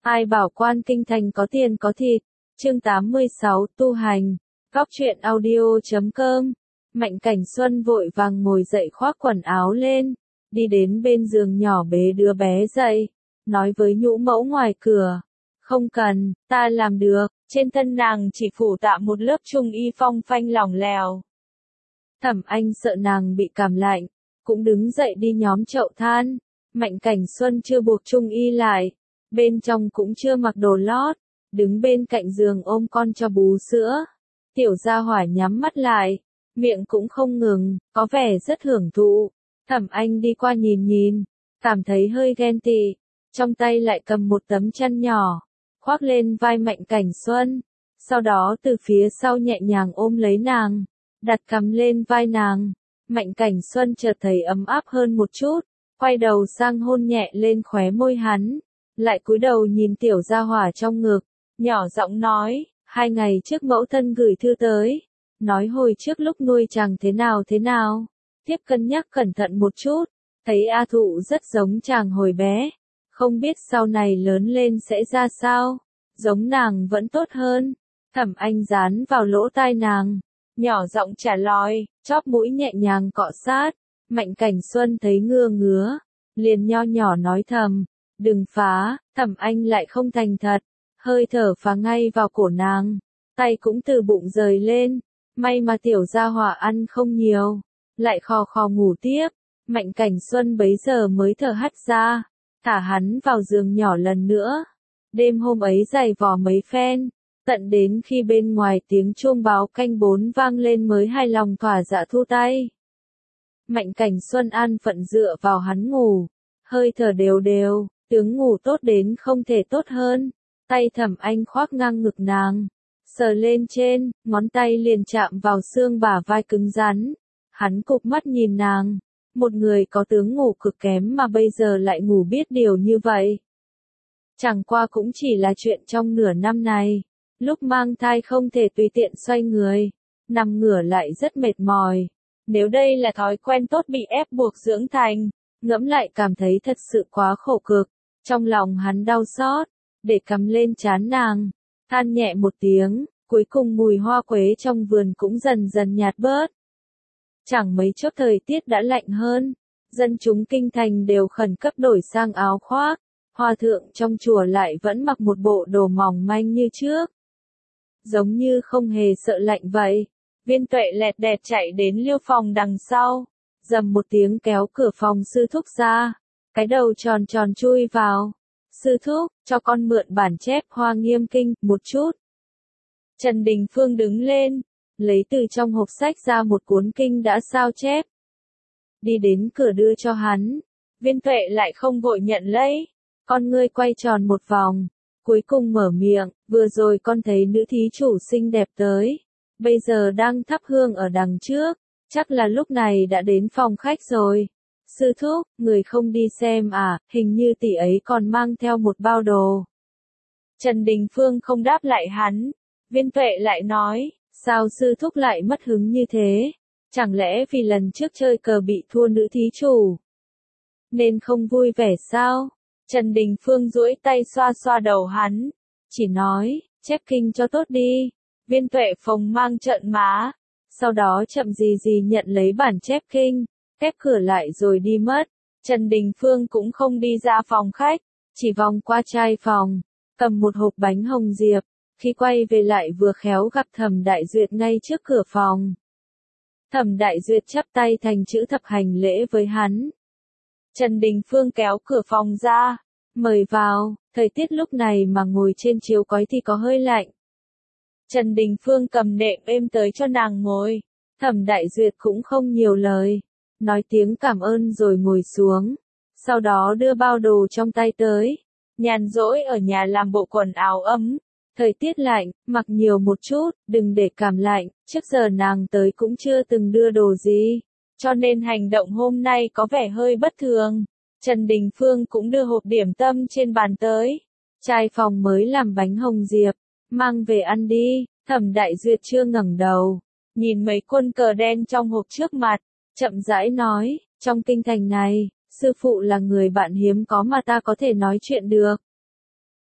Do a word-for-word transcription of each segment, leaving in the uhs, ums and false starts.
Ai bảo quan kinh thành có tiền có thịt. Chương tám mươi sáu tu hành. Góc truyện audio chấm com. Mạnh Cảnh Xuân vội vàng ngồi dậy khoác quần áo lên, đi đến bên giường nhỏ bế đứa bé dậy, nói với nhũ mẫu ngoài cửa. Không cần, ta làm được. Trên thân nàng chỉ phủ tạm một lớp trung y phong phanh lỏng lẻo. Thẩm Anh sợ nàng bị cảm lạnh, cũng đứng dậy đi nhóm chậu than. Mạnh Cảnh Xuân chưa buộc trung y lại, bên trong cũng chưa mặc đồ lót, đứng bên cạnh giường ôm con cho bú sữa. Tiểu Gia Hỏa nhắm mắt lại, miệng cũng không ngừng, có vẻ rất hưởng thụ. Thẩm Anh đi qua nhìn nhìn, cảm thấy hơi ghen tị, trong tay lại cầm một tấm chăn nhỏ, khoác lên vai Mạnh Cảnh Xuân, sau đó từ phía sau nhẹ nhàng ôm lấy nàng, đặt cằm lên vai nàng. Mạnh Cảnh Xuân chợt thấy ấm áp hơn một chút, quay đầu sang hôn nhẹ lên khóe môi hắn, lại cúi đầu nhìn Tiểu Gia Hỏa trong ngực, nhỏ giọng nói, hai ngày trước mẫu thân gửi thư tới, nói hồi trước lúc nuôi chàng thế nào thế nào, tiếp cân nhắc cẩn thận một chút, thấy A Thụ rất giống chàng hồi bé, không biết sau này lớn lên sẽ ra sao, giống nàng vẫn tốt hơn. Thẩm Anh dán vào lỗ tai nàng, nhỏ giọng trả lời, chóp mũi nhẹ nhàng cọ sát. Mạnh Cảnh Xuân thấy ngưa ngứa, liền nho nhỏ nói thầm, đừng phá. Thẩm Anh lại không thành thật, hơi thở phá ngay vào cổ nàng, tay cũng từ bụng rời lên. May mà Tiểu Gia Hỏa ăn không nhiều, lại khò khò ngủ tiếp. Mạnh Cảnh Xuân bấy giờ mới thở hắt ra, thả hắn vào giường nhỏ lần nữa. Đêm hôm ấy giày vò mấy phen, tận đến khi bên ngoài tiếng chuông báo canh bốn vang lên mới hài lòng thỏa dạ thu tay. Mạnh Cảnh Xuân an phận dựa vào hắn ngủ, hơi thở đều đều, tướng ngủ tốt đến không thể tốt hơn. Tay Thẩm Anh khoác ngang ngực nàng, sờ lên trên, ngón tay liền chạm vào xương bả vai cứng rắn. Hắn cụp mắt nhìn nàng, một người có tướng ngủ cực kém mà bây giờ lại ngủ biết điều như vậy. Chẳng qua cũng chỉ là chuyện trong nửa năm này, lúc mang thai không thể tùy tiện xoay người, nằm ngửa lại rất mệt mỏi. Nếu đây là thói quen tốt bị ép buộc dưỡng thành, ngẫm lại cảm thấy thật sự quá khổ cực. Trong lòng hắn đau xót, để cắm lên trán nàng, than nhẹ một tiếng, cuối cùng mùi hoa quế trong vườn cũng dần dần nhạt bớt. Chẳng mấy chốc thời tiết đã lạnh hơn, dân chúng kinh thành đều khẩn cấp đổi sang áo khoác, hòa thượng trong chùa lại vẫn mặc một bộ đồ mỏng manh như trước. Giống như không hề sợ lạnh vậy. Viên Tuệ lẹt đẹt chạy đến liêu phòng đằng sau, dầm một tiếng kéo cửa phòng sư thúc ra, cái đầu tròn tròn chui vào. Sư thúc, cho con mượn bản chép Hoa Nghiêm Kinh, một chút. Trần Đình Phương đứng lên, lấy từ trong hộp sách ra một cuốn kinh đã sao chép. Đi đến cửa đưa cho hắn, Viên Tuệ lại không vội nhận lấy, con ngươi quay tròn một vòng, cuối cùng mở miệng, vừa rồi con thấy nữ thí chủ xinh đẹp tới, bây giờ đang thắp hương ở đằng trước, chắc là lúc này đã đến phòng khách rồi. Sư thúc, người không đi xem à, hình như tỷ ấy còn mang theo một bao đồ. Trần Đình Phương không đáp lại hắn, Viên Tuệ lại nói, sao sư thúc lại mất hứng như thế, chẳng lẽ vì lần trước chơi cờ bị thua nữ thí chủ, nên không vui vẻ sao? Trần Đình Phương duỗi tay xoa xoa đầu hắn, chỉ nói, chép kinh cho tốt đi. Viên Tuệ phồng mang trợn má, sau đó chậm gì gì nhận lấy bản chép kinh, khép cửa lại rồi đi mất. Trần Đình Phương cũng không đi ra phòng khách, chỉ vòng qua trai phòng, cầm một hộp bánh hồng diệp, khi quay về lại vừa khéo gặp Thẩm Đại Duyệt ngay trước cửa phòng. Thẩm Đại Duyệt chắp tay thành chữ thập hành lễ với hắn. Trần Đình Phương kéo cửa phòng ra, mời vào, thời tiết lúc này mà ngồi trên chiếu cói thì có hơi lạnh. Trần Đình Phương cầm nệm êm tới cho nàng ngồi, Thẩm Đại Duyệt cũng không nhiều lời, nói tiếng cảm ơn rồi ngồi xuống, sau đó đưa bao đồ trong tay tới, nhàn rỗi ở nhà làm bộ quần áo ấm, thời tiết lạnh, mặc nhiều một chút, đừng để cảm lạnh, trước giờ nàng tới cũng chưa từng đưa đồ gì, cho nên hành động hôm nay có vẻ hơi bất thường. Trần Đình Phương cũng đưa hộp điểm tâm trên bàn tới, trai phòng mới làm bánh hồng diệp, mang về ăn đi. Thẩm Đại Duyệt chưa ngẩng đầu, nhìn mấy quân cờ đen trong hộp trước mặt, chậm rãi nói, trong kinh thành này, sư phụ là người bạn hiếm có mà ta có thể nói chuyện được.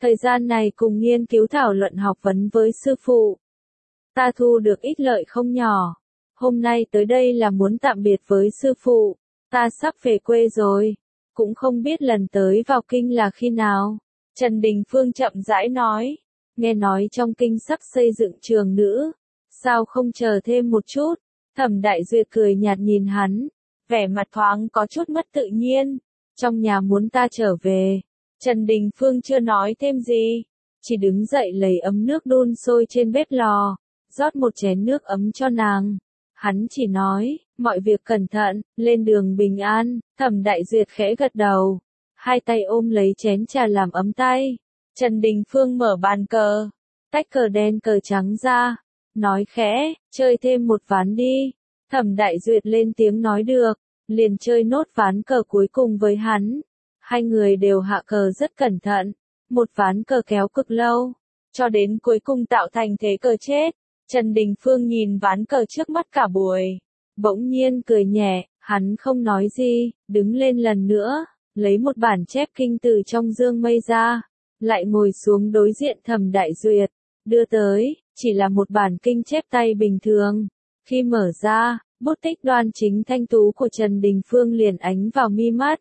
Thời gian này cùng nghiên cứu thảo luận học vấn với sư phụ. Ta thu được ít lợi không nhỏ. Hôm nay tới đây là muốn tạm biệt với sư phụ. Ta sắp về quê rồi. Cũng không biết lần tới vào kinh là khi nào. Trần Đình Phương chậm rãi nói. Nghe nói trong kinh sắp xây dựng trường nữ. Sao không chờ thêm một chút? Thẩm Đại Duyệt cười nhạt nhìn hắn. Vẻ mặt thoáng có chút mất tự nhiên. Trong nhà muốn ta trở về. Trần Đình Phương chưa nói thêm gì. Chỉ đứng dậy lấy ấm nước đun sôi trên bếp lò. Rót một chén nước ấm cho nàng. Hắn chỉ nói, mọi việc cẩn thận, lên đường bình an. Thẩm Đại Duyệt khẽ gật đầu. Hai tay ôm lấy chén trà làm ấm tay. Trần Đình Phương mở bàn cờ. Tách cờ đen cờ trắng ra. Nói khẽ, chơi thêm một ván đi. Thẩm Đại Duyệt lên tiếng nói được. Liền chơi nốt ván cờ cuối cùng với hắn. Hai người đều hạ cờ rất cẩn thận. Một ván cờ kéo cực lâu. Cho đến cuối cùng tạo thành thế cờ chết. Trần Đình Phương nhìn ván cờ trước mắt cả buổi. Bỗng nhiên cười nhẹ, hắn không nói gì, đứng lên lần nữa, lấy một bản chép kinh từ trong dương mây ra, lại ngồi xuống đối diện Thẩm Đại Duyệt, đưa tới, chỉ là một bản kinh chép tay bình thường. Khi mở ra, bút tích đoan chính thanh tú của Trần Đình Phương liền ánh vào mi mắt.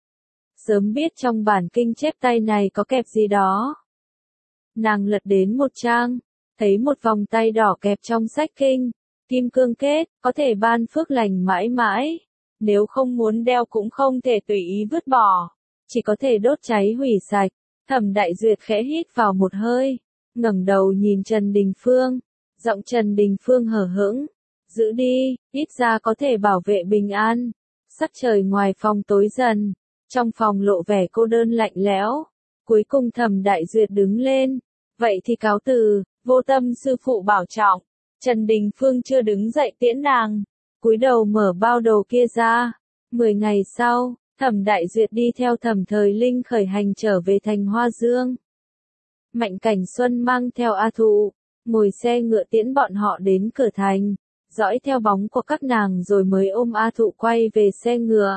Sớm biết trong bản kinh chép tay này có kẹp gì đó. Nàng lật đến một trang. Thấy một vòng tay đỏ kẹp trong sách kinh, kim cương kết, có thể ban phước lành mãi mãi. Nếu không muốn đeo cũng không thể tùy ý vứt bỏ, chỉ có thể đốt cháy hủy sạch. Thẩm Đại Duyệt khẽ hít vào một hơi, ngẩng đầu nhìn Trần Đình Phương, giọng Trần Đình Phương hờ hững, giữ đi, ít ra có thể bảo vệ bình an. Sắc trời ngoài phòng tối dần, trong phòng lộ vẻ cô đơn lạnh lẽo. Cuối cùng Thẩm Đại Duyệt đứng lên, vậy thì cáo từ. Vô Tâm sư phụ bảo trọng. Trần Đình Phương chưa đứng dậy tiễn nàng, cúi đầu mở bao đồ kia ra. Mười ngày sau, Thẩm Đại Duyệt đi theo Thẩm Thời Linh khởi hành trở về thành Hoa Dương. Mạnh Cảnh Xuân mang theo A Thụ, ngồi xe ngựa tiễn bọn họ đến cửa thành, dõi theo bóng của các nàng rồi mới ôm A Thụ quay về xe ngựa.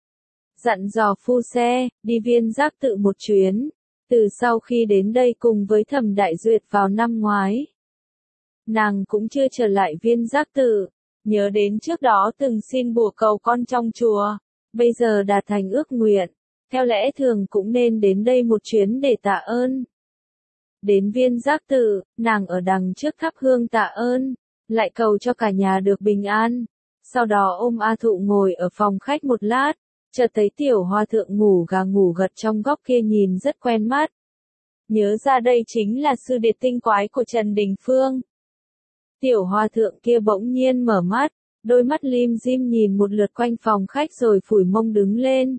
Dặn dò phu xe, đi Viên Giác Tự một chuyến. Từ sau khi đến đây cùng với Thẩm Đại Duyệt vào năm ngoái, nàng cũng chưa trở lại Viên Giác Tự, nhớ đến trước đó từng xin bùa cầu con trong chùa, bây giờ đạt thành ước nguyện, theo lẽ thường cũng nên đến đây một chuyến để tạ ơn. Đến Viên Giác Tự, nàng ở đằng trước thắp hương tạ ơn, lại cầu cho cả nhà được bình an, sau đó ôm A Thụ ngồi ở phòng khách một lát. Chợt thấy tiểu hòa thượng ngủ gà ngủ gật trong góc kia nhìn rất quen mắt. Nhớ ra đây chính là sư điệt tinh quái của Trần Đình Phương. Tiểu hòa thượng kia bỗng nhiên mở mắt, đôi mắt lim dim nhìn một lượt quanh phòng khách rồi phủi mông đứng lên.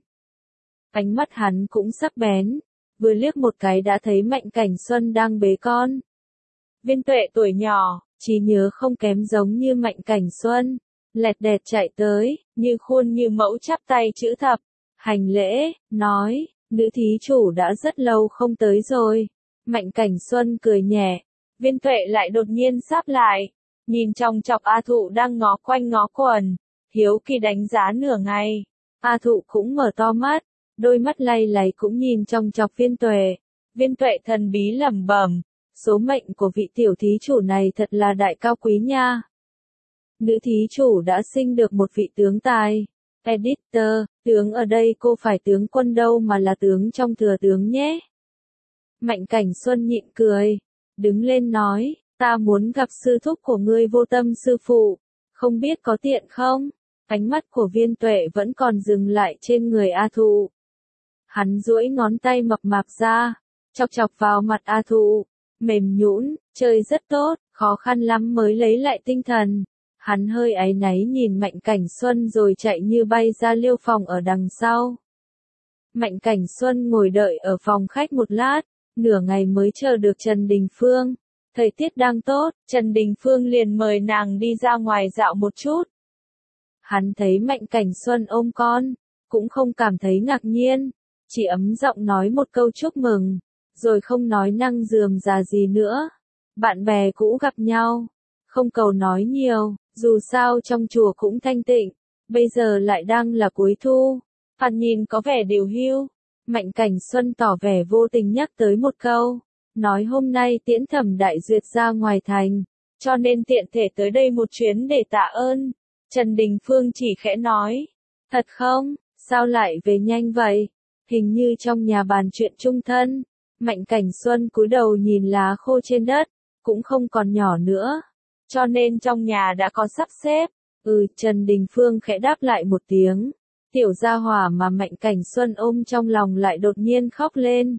Ánh mắt hắn cũng sắc bén, vừa liếc một cái đã thấy Mạnh Cảnh Xuân đang bế con. Viên Tuệ tuổi nhỏ, trí nhớ không kém giống như Mạnh Cảnh Xuân. Lẹt đẹt chạy tới, như khuôn như mẫu chắp tay chữ thập, hành lễ, nói, nữ thí chủ đã rất lâu không tới rồi. Mạnh Cảnh Xuân cười nhẹ, Viên Tuệ lại đột nhiên sáp lại, nhìn trong chọc A Thụ đang ngó quanh ngó quẩn, hiếu kỳ đánh giá nửa ngày. A Thụ cũng mở to mắt, đôi mắt lay lay cũng nhìn trong chọc Viên Tuệ. Viên Tuệ thần bí lẩm bẩm, số mệnh của vị tiểu thí chủ này thật là đại cao quý nha. Nữ thí chủ đã sinh được một vị tướng tài. Editor, tướng ở đây cô phải tướng quân đâu mà là tướng trong thừa tướng nhé. Mạnh Cảnh Xuân nhịn cười, đứng lên nói, ta muốn gặp sư thúc của ngươi Vô Tâm sư phụ, không biết có tiện không? Ánh mắt của Viên Tuệ vẫn còn dừng lại trên người A Thụ. Hắn duỗi ngón tay mập mạp ra, chọc chọc vào mặt A Thụ, mềm nhũn, chơi rất tốt, khó khăn lắm mới lấy lại tinh thần. Hắn hơi áy náy nhìn Mạnh Cảnh Xuân rồi chạy như bay ra liêu phòng ở đằng sau. Mạnh Cảnh Xuân ngồi đợi ở phòng khách một lát, nửa ngày mới chờ được Trần Đình Phương. Thời tiết đang tốt, Trần Đình Phương liền mời nàng đi ra ngoài dạo một chút. Hắn thấy Mạnh Cảnh Xuân ôm con, cũng không cảm thấy ngạc nhiên, chỉ ấm giọng nói một câu chúc mừng, rồi không nói năng rườm rà gì nữa. Bạn bè cũ gặp nhau, không cầu nói nhiều, dù sao trong chùa cũng thanh tịnh, bây giờ lại đang là cuối thu, thoạt nhìn có vẻ điều hưu. Mạnh Cảnh Xuân tỏ vẻ vô tình nhắc tới một câu, nói hôm nay tiễn Thẩm Đại Duyệt ra ngoài thành, cho nên tiện thể tới đây một chuyến để tạ ơn. Trần Đình Phương chỉ khẽ nói, thật không, sao lại về nhanh vậy, hình như trong nhà bàn chuyện chung thân. Mạnh Cảnh Xuân cúi đầu nhìn lá khô trên đất, cũng không còn nhỏ nữa, cho nên trong nhà đã có sắp xếp. Ừ, Trần Đình Phương khẽ đáp lại một tiếng. Tiểu gia hỏa mà Mạnh Cảnh Xuân ôm trong lòng lại đột nhiên khóc lên.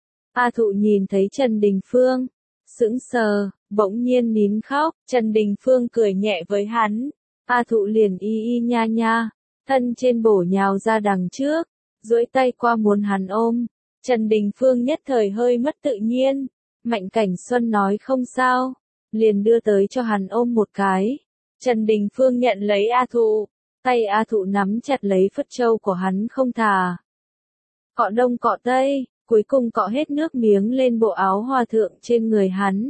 A Thụ nhìn thấy Trần Đình Phương, sững sờ, bỗng nhiên nín khóc. Trần Đình Phương cười nhẹ với hắn. A Thụ liền y y nha nha, thân trên bổ nhào ra đằng trước, duỗi tay qua muốn hắn ôm. Trần Đình Phương nhất thời hơi mất tự nhiên. Mạnh Cảnh Xuân nói không sao, liền đưa tới cho hắn ôm một cái. Trần Đình Phương nhận lấy A Thụ, tay A Thụ nắm chặt lấy phất trâu của hắn không thả. Cọ đông cọ tây, cuối cùng cọ hết nước miếng lên bộ áo hòa thượng trên người hắn.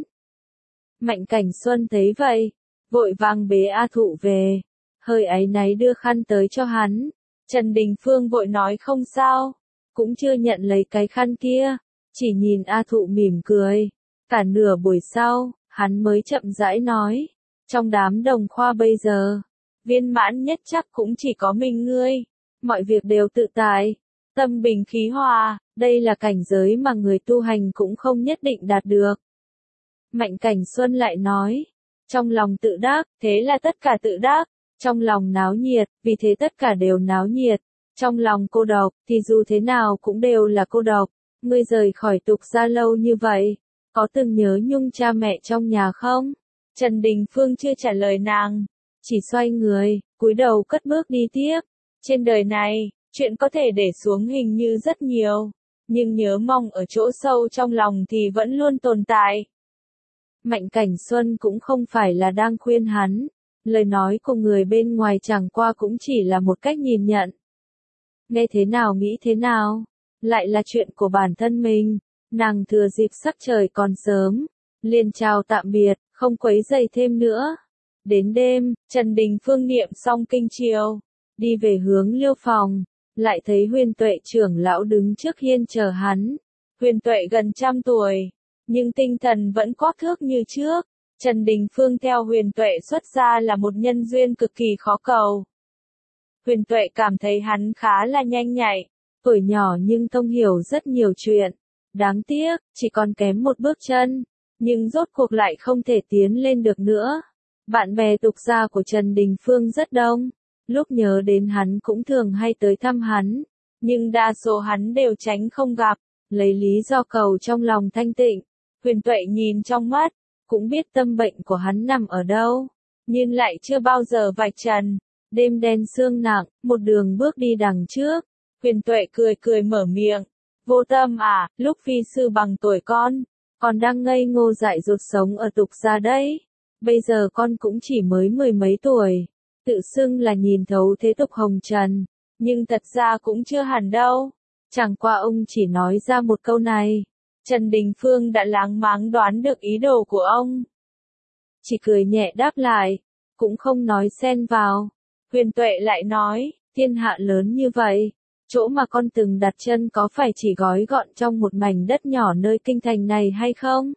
Mạnh Cảnh Xuân thấy vậy, vội vàng bế A Thụ về, hơi áy náy đưa khăn tới cho hắn. Trần Đình Phương vội nói không sao, cũng chưa nhận lấy cái khăn kia, chỉ nhìn A Thụ mỉm cười. Cả nửa buổi sau, hắn mới chậm rãi nói, trong đám đồng khoa bây giờ, viên mãn nhất chắc cũng chỉ có mình ngươi, mọi việc đều tự tại, tâm bình khí hòa, đây là cảnh giới mà người tu hành cũng không nhất định đạt được. Mạnh Cảnh Xuân lại nói, trong lòng tự đắc, thế là tất cả tự đắc, trong lòng náo nhiệt, vì thế tất cả đều náo nhiệt, trong lòng cô độc, thì dù thế nào cũng đều là cô độc. Ngươi rời khỏi Tục Gia lâu như vậy, có từng nhớ nhung cha mẹ trong nhà không? Trần Đình Phương chưa trả lời nàng, chỉ xoay người, cúi đầu cất bước đi tiếp. Trên đời này, chuyện có thể để xuống hình như rất nhiều, nhưng nhớ mong ở chỗ sâu trong lòng thì vẫn luôn tồn tại. Mạnh Cảnh Xuân cũng không phải là đang khuyên hắn, lời nói của người bên ngoài chẳng qua cũng chỉ là một cách nhìn nhận. Nghe thế nào nghĩ thế nào, lại là chuyện của bản thân mình. Nàng thừa dịp sắc trời còn sớm, liền chào tạm biệt, không quấy rầy thêm nữa. Đến đêm, Trần Đình Phương niệm xong kinh chiều, đi về hướng Liêu phòng, lại thấy Huyền Tuệ trưởng lão đứng trước hiên chờ hắn. Huyền Tuệ gần trăm tuổi, nhưng tinh thần vẫn có thước như trước. Trần Đình Phương theo Huyền Tuệ xuất ra là một nhân duyên cực kỳ khó cầu. Huyền Tuệ cảm thấy hắn khá là nhanh nhạy, tuổi nhỏ nhưng thông hiểu rất nhiều chuyện. Đáng tiếc, chỉ còn kém một bước chân, nhưng rốt cuộc lại không thể tiến lên được nữa. Bạn bè Tục Gia của Trần Đình Phương rất đông, lúc nhớ đến hắn cũng thường hay tới thăm hắn, nhưng đa số hắn đều tránh không gặp, lấy lý do cầu trong lòng thanh tịnh. Huyền Tuệ nhìn trong mắt, cũng biết tâm bệnh của hắn nằm ở đâu, nhưng lại chưa bao giờ vạch trần. Đêm đen sương nặng, một đường bước đi đằng trước, Huyền Tuệ cười cười mở miệng. Vô Tâm à, lúc phi sư bằng tuổi con, còn đang ngây ngô dại dột sống ở Tục Gia đấy. Bây giờ con cũng chỉ mới mười mấy tuổi, tự xưng là nhìn thấu thế tục hồng trần, nhưng thật ra cũng chưa hẳn đâu. Chẳng qua ông chỉ nói ra một câu này, Trần Đình Phương đã láng máng đoán được ý đồ của ông. Chỉ cười nhẹ đáp lại, cũng không nói xen vào. Huyền Tuệ lại nói, thiên hạ lớn như vậy, chỗ mà con từng đặt chân có phải chỉ gói gọn trong một mảnh đất nhỏ nơi kinh thành này hay không?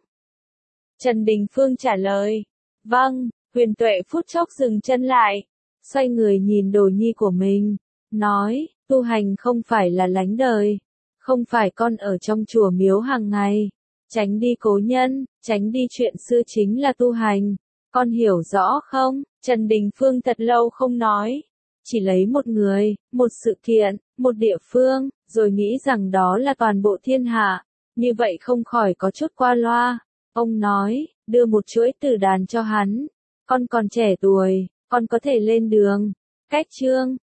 Trần Đình Phương trả lời, vâng. Huyền Tuệ phút chốc dừng chân lại, xoay người nhìn đồ nhi của mình, nói, tu hành không phải là lánh đời, không phải con ở trong chùa miếu hàng ngày, tránh đi cố nhân, tránh đi chuyện xưa chính là tu hành, con hiểu rõ không? Trần Đình Phương thật lâu không nói, chỉ lấy một người, một sự kiện, một địa phương, rồi nghĩ rằng đó là toàn bộ thiên hạ, như vậy không khỏi có chút qua loa. Ông nói, đưa một chuỗi tử đàn cho hắn, con còn trẻ tuổi, con có thể lên đường. Cách chương